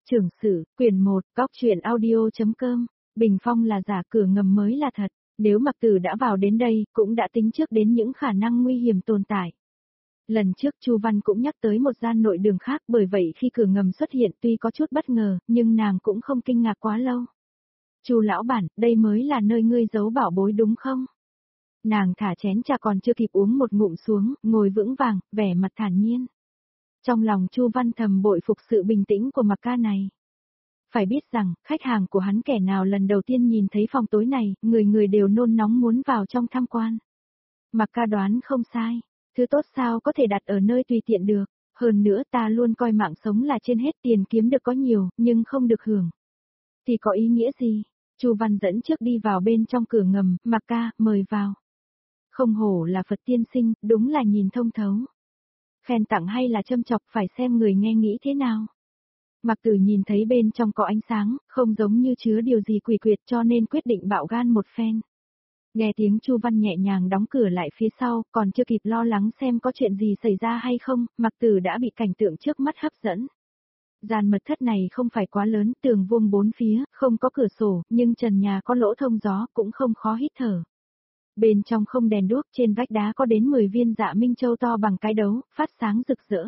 Trưởng sử, quyển 1, góc truyện audio.com, bình phong là giả, cửa ngầm mới là thật. Nếu Mặc Tử đã vào đến đây, cũng đã tính trước đến những khả năng nguy hiểm tồn tại. Lần trước Chu Văn cũng nhắc tới một gian nội đường khác, bởi vậy khi cửa ngầm xuất hiện tuy có chút bất ngờ, nhưng nàng cũng không kinh ngạc quá lâu. Chu lão bản, đây mới là nơi ngươi giấu bảo bối đúng không? Nàng thả chén trà còn chưa kịp uống một ngụm xuống, ngồi vững vàng, vẻ mặt thản nhiên. Trong lòng Chu Văn thầm bội phục sự bình tĩnh của Mặc ca này. Phải biết rằng, khách hàng của hắn kẻ nào lần đầu tiên nhìn thấy phòng tối này, người người đều nôn nóng muốn vào trong tham quan. Mặc ca đoán không sai, thứ tốt sao có thể đặt ở nơi tùy tiện được, hơn nữa ta luôn coi mạng sống là trên hết, tiền kiếm được có nhiều, nhưng không được hưởng. Thì có ý nghĩa gì? Chu Văn dẫn trước đi vào bên trong cửa ngầm, Mặc ca, mời vào. Không hổ là Phật tiên sinh, đúng là nhìn thông thấu. Khen tặng hay là châm chọc phải xem người nghe nghĩ thế nào. Mặc Tử nhìn thấy bên trong có ánh sáng, không giống như chứa điều gì quỷ quyệt, cho nên quyết định bạo gan một phen. Nghe tiếng Chu Văn nhẹ nhàng đóng cửa lại phía sau, còn chưa kịp lo lắng xem có chuyện gì xảy ra hay không, Mặc Tử đã bị cảnh tượng trước mắt hấp dẫn. Gian mật thất này không phải quá lớn, tường vuông bốn phía, không có cửa sổ, nhưng trần nhà có lỗ thông gió, cũng không khó hít thở. Bên trong không đèn đuốc, trên vách đá có đến 10 viên dạ minh châu to bằng cái đấu, phát sáng rực rỡ.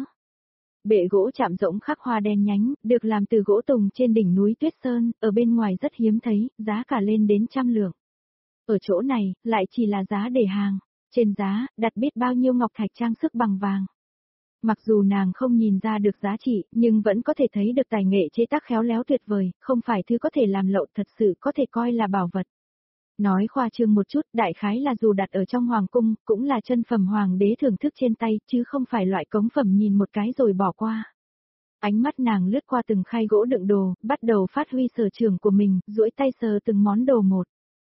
Bệ gỗ chạm rỗng khắc hoa đen nhánh, được làm từ gỗ tùng trên đỉnh núi Tuyết Sơn, ở bên ngoài rất hiếm thấy, giá cả lên đến 100 lượng. Ở chỗ này, lại chỉ là giá để hàng, trên giá, đặt biết bao nhiêu ngọc thạch trang sức bằng vàng. Mặc dù nàng không nhìn ra được giá trị, nhưng vẫn có thể thấy được tài nghệ chế tác khéo léo tuyệt vời, không phải thứ có thể làm lậu, thật sự có thể coi là bảo vật. Nói khoa trương một chút, đại khái là dù đặt ở trong hoàng cung, cũng là chân phẩm hoàng đế thưởng thức trên tay, chứ không phải loại cống phẩm nhìn một cái rồi bỏ qua. Ánh mắt nàng lướt qua từng khay gỗ đựng đồ, bắt đầu phát huy sở trường của mình, duỗi tay sờ từng món đồ một.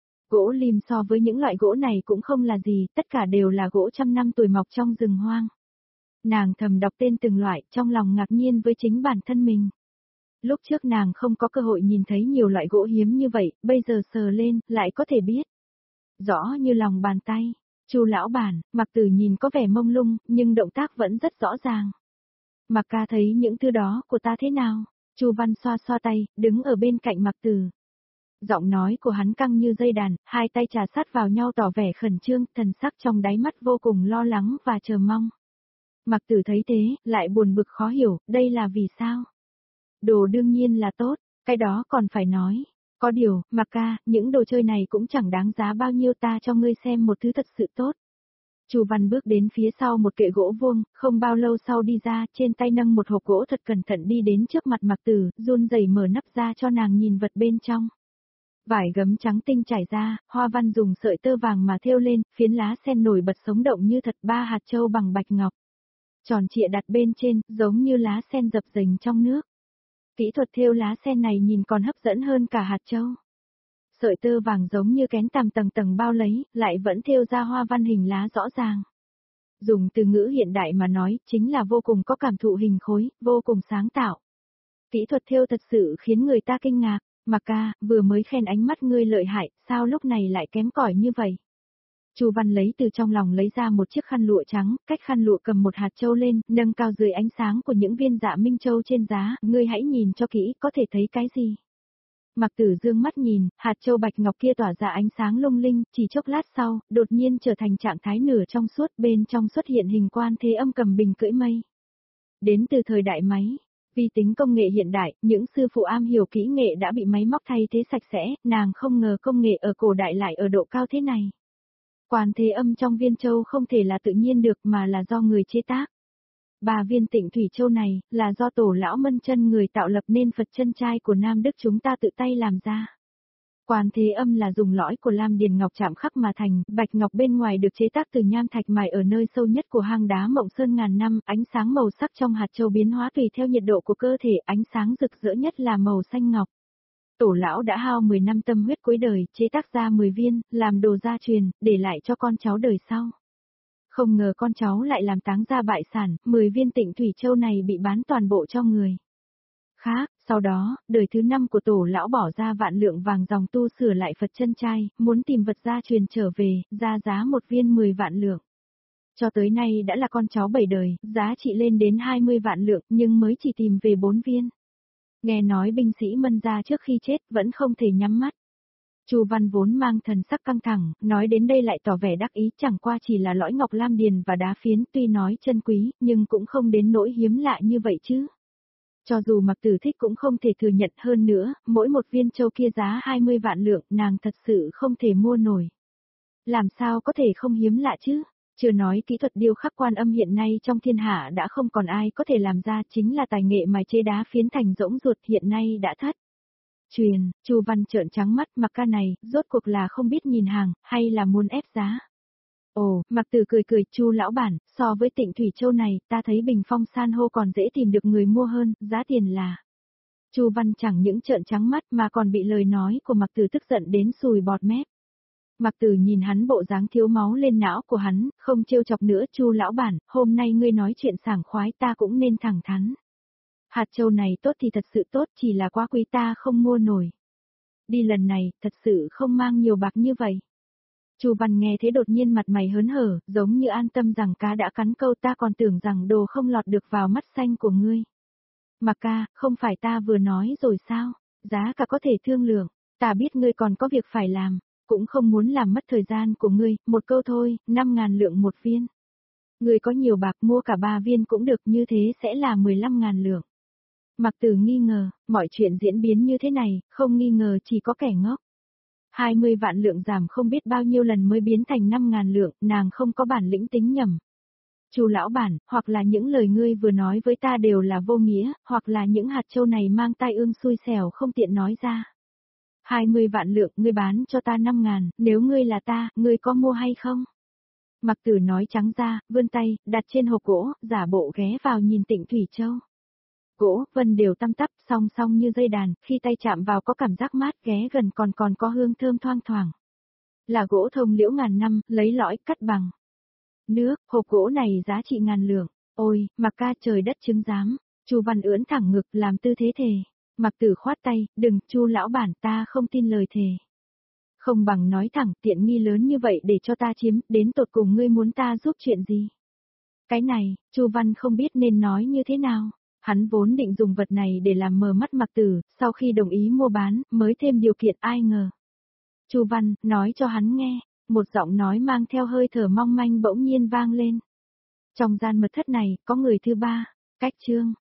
Gỗ lim so với những loại gỗ này cũng không là gì, tất cả đều là gỗ trăm năm tuổi mọc trong rừng hoang. Nàng thầm đọc tên từng loại, trong lòng ngạc nhiên với chính bản thân mình. Lúc trước nàng không có cơ hội nhìn thấy nhiều loại gỗ hiếm như vậy, bây giờ sờ lên, lại có thể biết. Rõ như lòng bàn tay, Chu lão bản, Mặc Tử nhìn có vẻ mông lung, nhưng động tác vẫn rất rõ ràng. Mặc ca thấy những thứ đó của ta thế nào? Chu Văn xoa xoa tay, đứng ở bên cạnh Mặc Tử. Giọng nói của hắn căng như dây đàn, hai tay chà sát vào nhau tỏ vẻ khẩn trương, thần sắc trong đáy mắt vô cùng lo lắng và chờ mong. Mặc Tử thấy thế, lại buồn bực khó hiểu, đây là vì sao? Đồ đương nhiên là tốt, cái đó còn phải nói. Có điều, Mặc ca, những đồ chơi này cũng chẳng đáng giá bao nhiêu, ta cho ngươi xem một thứ thật sự tốt. Chu Văn bước đến phía sau một kệ gỗ vuông, không bao lâu sau đi ra, trên tay nâng một hộp gỗ thật cẩn thận đi đến trước mặt Mặc Tử, run rẩy mở nắp ra cho nàng nhìn vật bên trong. Vải gấm trắng tinh trải ra, hoa văn dùng sợi tơ vàng mà thêu lên, phiến lá sen nổi bật sống động như thật, 3 hạt châu bằng bạch ngọc. Tròn trịa đặt bên trên, giống như lá sen dập dềnh trong nước. Kỹ thuật thêu lá sen này nhìn còn hấp dẫn hơn cả hạt châu. Sợi tơ vàng giống như kén tằm tầng tầng bao lấy, lại vẫn thêu ra hoa văn hình lá rõ ràng. Dùng từ ngữ hiện đại mà nói, chính là vô cùng có cảm thụ hình khối, vô cùng sáng tạo. Kỹ thuật thêu thật sự khiến người ta kinh ngạc. Mặc ca, vừa mới khen ánh mắt ngươi lợi hại, sao lúc này lại kém cỏi như vậy? Chu Văn lấy từ trong lòng lấy ra một chiếc khăn lụa trắng, cách khăn lụa cầm một hạt châu lên, nâng cao dưới ánh sáng của những viên dạ minh châu trên giá, ngươi hãy nhìn cho kỹ, có thể thấy cái gì? Mặc Tử dương mắt nhìn, hạt châu bạch ngọc kia tỏa ra ánh sáng lung linh, chỉ chốc lát sau, đột nhiên trở thành trạng thái nửa trong suốt, bên trong xuất hiện hình Quan Thế Âm cầm bình cưỡi mây. Đến từ thời đại máy. Vì tính công nghệ hiện đại, những sư phụ am hiểu kỹ nghệ đã bị máy móc thay thế sạch sẽ, nàng không ngờ công nghệ ở cổ đại lại ở độ cao thế này. Quan Thế Âm trong viên châu không thể là tự nhiên được mà là do người chế tác. 3 viên Tịnh Thủy Châu này, là do tổ lão Mân Chân người tạo lập nên Phật chân trai của Nam Đức chúng ta tự tay làm ra. Quan Thế Âm là dùng lõi của lam điền ngọc chạm khắc mà thành, bạch ngọc bên ngoài được chế tác từ nham thạch mài ở nơi sâu nhất của hang đá Mộng Sơn ngàn năm, ánh sáng màu sắc trong hạt châu biến hóa tùy theo nhiệt độ của cơ thể, ánh sáng rực rỡ nhất là màu xanh ngọc. Tổ lão đã hao 10 năm tâm huyết cuối đời, chế tác ra 10 viên, làm đồ gia truyền, để lại cho con cháu đời sau. Không ngờ con cháu lại làm táng ra bại sản, 10 viên Tịnh Thủy Châu này bị bán toàn bộ cho người khác. Sau đó, đời thứ 5 của tổ lão bỏ ra vạn lượng vàng dòng tu sửa lại Phật chân trai, muốn tìm vật gia truyền trở về, ra giá một viên 10 vạn lượng. Cho tới nay đã là con cháu 7 đời, giá trị lên đến 20 vạn lượng, nhưng mới chỉ tìm về 4 viên. Nghe nói binh sĩ Mân gia trước khi chết vẫn không thể nhắm mắt. Chu Văn vốn mang thần sắc căng thẳng, nói đến đây lại tỏ vẻ đắc ý, chẳng qua chỉ là lõi ngọc lam điền và đá phiến, tuy nói chân quý, nhưng cũng không đến nỗi hiếm lạ như vậy chứ. Cho dù Mạc Tử thích cũng không thể thừa nhận, hơn nữa, mỗi một viên châu kia giá 20 vạn lượng, nàng thật sự không thể mua nổi. Làm sao có thể không hiếm lạ chứ? Chưa nói kỹ thuật điêu khắc quan âm hiện nay trong thiên hạ đã không còn ai có thể làm ra, chính là tài nghệ mài chế đá phiến thành rỗng ruột hiện nay đã thất. Chu Văn trợn trắng mắt, Mạc ca này, rốt cuộc là không biết nhìn hàng, hay là muốn ép giá. Ồ, Mạc Tử cười cười, Chu lão bản, so với Tịnh Thủy Châu này, ta thấy Bình Phong san hô còn dễ tìm được người mua hơn, giá tiền là. Chu Văn chẳng những trợn trắng mắt mà còn bị lời nói của Mạc Tử tức giận đến sùi bọt mép. Mạc Tử nhìn hắn bộ dáng thiếu máu lên não của hắn, không trêu chọc nữa, Chu lão bản, hôm nay ngươi nói chuyện sảng khoái ta cũng nên thẳng thắn. Hạt châu này tốt thì thật sự tốt, chỉ là quá quý ta không mua nổi. Đi lần này, thật sự không mang nhiều bạc như vậy. Chu Văn nghe thế đột nhiên mặt mày hớn hở, giống như an tâm rằng cá đã cắn câu, ta còn tưởng rằng đồ không lọt được vào mắt xanh của ngươi. Mạc ca, không phải ta vừa nói rồi sao, giá cả có thể thương lượng, ta biết ngươi còn có việc phải làm, cũng không muốn làm mất thời gian của ngươi, một câu thôi, 5.000 lượng một viên. Ngươi có nhiều bạc mua cả 3 viên cũng được, như thế sẽ là 15.000 lượng. Mạc Tử nghi ngờ, mọi chuyện diễn biến như thế này, không nghi ngờ chỉ có kẻ ngốc. 20 vạn lượng giảm không biết bao nhiêu lần mới biến thành 5.000 lượng, nàng không có bản lĩnh tính nhầm. Chu lão bản, hoặc là những lời ngươi vừa nói với ta đều là vô nghĩa, hoặc là những hạt châu này mang tai ương xui xẻo không tiện nói ra. 20 vạn lượng, ngươi bán cho ta 5.000, nếu ngươi là ta, ngươi có mua hay không? Mạc Tử nói trắng ra, vươn tay, đặt trên hộp gỗ, giả bộ ghé vào nhìn Tịnh Thủy Châu. Gỗ, vân đều tăm tắp, song song như dây đàn, khi tay chạm vào có cảm giác mát, ghé gần còn có hương thơm thoang thoảng. Là gỗ thông liễu ngàn năm, lấy lõi, cắt bằng. Nước, hộp gỗ này giá trị ngàn lượng. Ôi, Mạc ca trời đất chứng giám. Chu Văn ưỡn thẳng ngực làm tư thế thề. Mạc Tử khoát tay, đừng, Chu lão bản, ta không tin lời thề. Không bằng nói thẳng, tiện nghi lớn như vậy để cho ta chiếm, đến tột cùng ngươi muốn ta giúp chuyện gì? Cái này, Chu Văn không biết nên nói như thế nào. Hắn vốn định dùng vật này để làm mờ mắt Mạc Tử, sau khi đồng ý mua bán, mới thêm điều kiện, ai ngờ. Chu Văn, nói cho hắn nghe, một giọng nói mang theo hơi thở mong manh bỗng nhiên vang lên. Trong gian mật thất này, có người thứ ba, cách chương.